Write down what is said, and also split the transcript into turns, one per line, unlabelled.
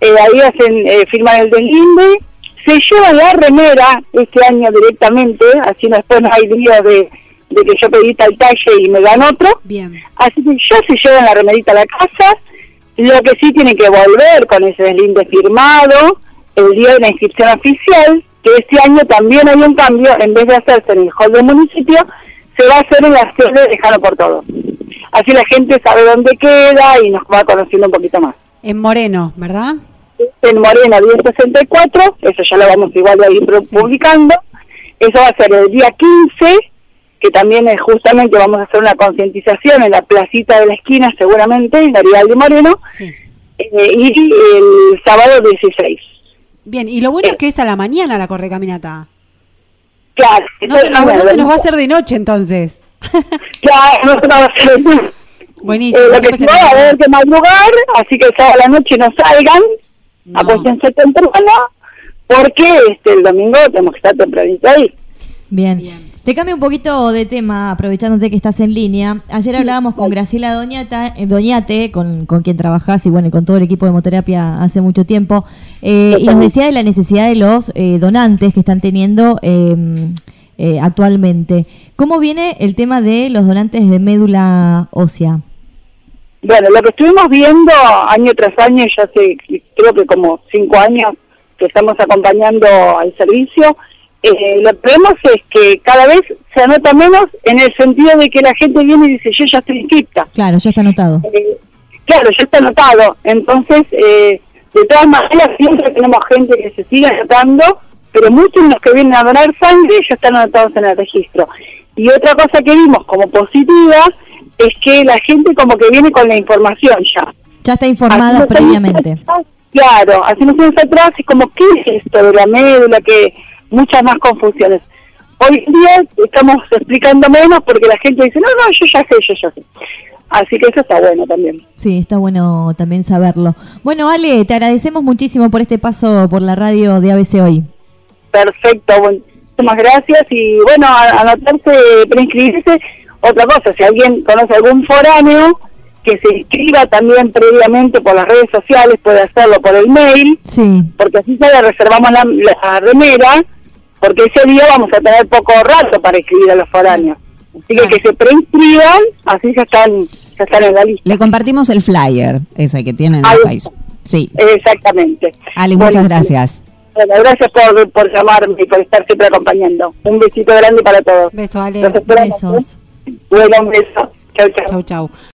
ahí hacen, firman el deslinde, se llevan la remera este año directamente, así después no hay lío de que yo pedí tal talle y me dan otro.
Bien.
Así que ya se llevan la remerita a la casa. Lo que sí tienen que volver con ese deslinde firmado el día de la inscripción oficial, que este año también hay un cambio, en vez de hacerse en el hall del municipio, se va a hacer en la sede de Jano por Todo. Así la gente sabe dónde queda y nos va conociendo un poquito más.
En Moreno, ¿verdad?
En Moreno, 1064, eso ya lo vamos igual a ir publicando. Eso va a ser el día 15, que también es justamente vamos a hacer una concientización en la placita de la esquina, seguramente, en la Aridal de Moreno,
sí.
Y el sábado 16.
Bien, y lo bueno es que es a la mañana la correcaminata.
Claro.
No se nos va a hacer de noche entonces.
Claro, no se nos va a hacer de noche.
Buenísimo.
Lo que sí va a haber que madrugar, así que el sábado a la noche no salgan, acuéstense temprano, porque el domingo tenemos que estar tempranito ahí.
Bien. Te cambio un poquito de tema, aprovechándote que estás en línea. Ayer hablábamos con Graciela Doñate, con quien trabajás y bueno, con todo el equipo de Hemoterapia hace mucho tiempo, y nos decía de la necesidad de los donantes que están teniendo actualmente. ¿Cómo viene el tema de los donantes de médula ósea?
Bueno, lo que estuvimos viendo año tras año, ya hace creo que como 5 años que estamos acompañando al servicio, lo que vemos es que cada vez se anota menos en el sentido de que la gente viene y dice, yo ya estoy inscripta.
Claro, ya está anotado.
Claro, ya está anotado. Entonces, de todas maneras, siempre tenemos gente que se sigue anotando, pero muchos de los que vienen a donar sangre ya están anotados en el registro. Y otra cosa que vimos como positiva es que la gente como que viene con la información ya.
Ya está informada previamente.
Claro, hace unos años atrás es como, ¿qué es esto de la médula? Que muchas más confusiones. Hoy en día estamos explicando menos porque la gente dice, no, yo ya sé. Así que eso está bueno también.
Sí, está bueno también saberlo. Bueno, Ale, te agradecemos muchísimo por este paso por la radio de ABC Hoy.
Perfecto, muchísimas gracias y bueno, anotarse, preinscribirse. Otra cosa, si alguien conoce algún foráneo, que se inscriba también previamente por las redes sociales, puede hacerlo por el mail,
sí,
porque así ya le reservamos la remera, porque ese día vamos a tener poco rato para inscribir a los foráneos. Así que se preinscriban, así ya están en la lista.
Le compartimos el flyer, ese que tienen en el Facebook. Sí.
Exactamente.
Ale, muchas gracias.
Bueno, gracias por llamarme y por estar siempre acompañando. Un besito grande para todos.
Beso, Ale.
Los esperamos.
Besos.
Bueno, un beso. Chau.
Chau.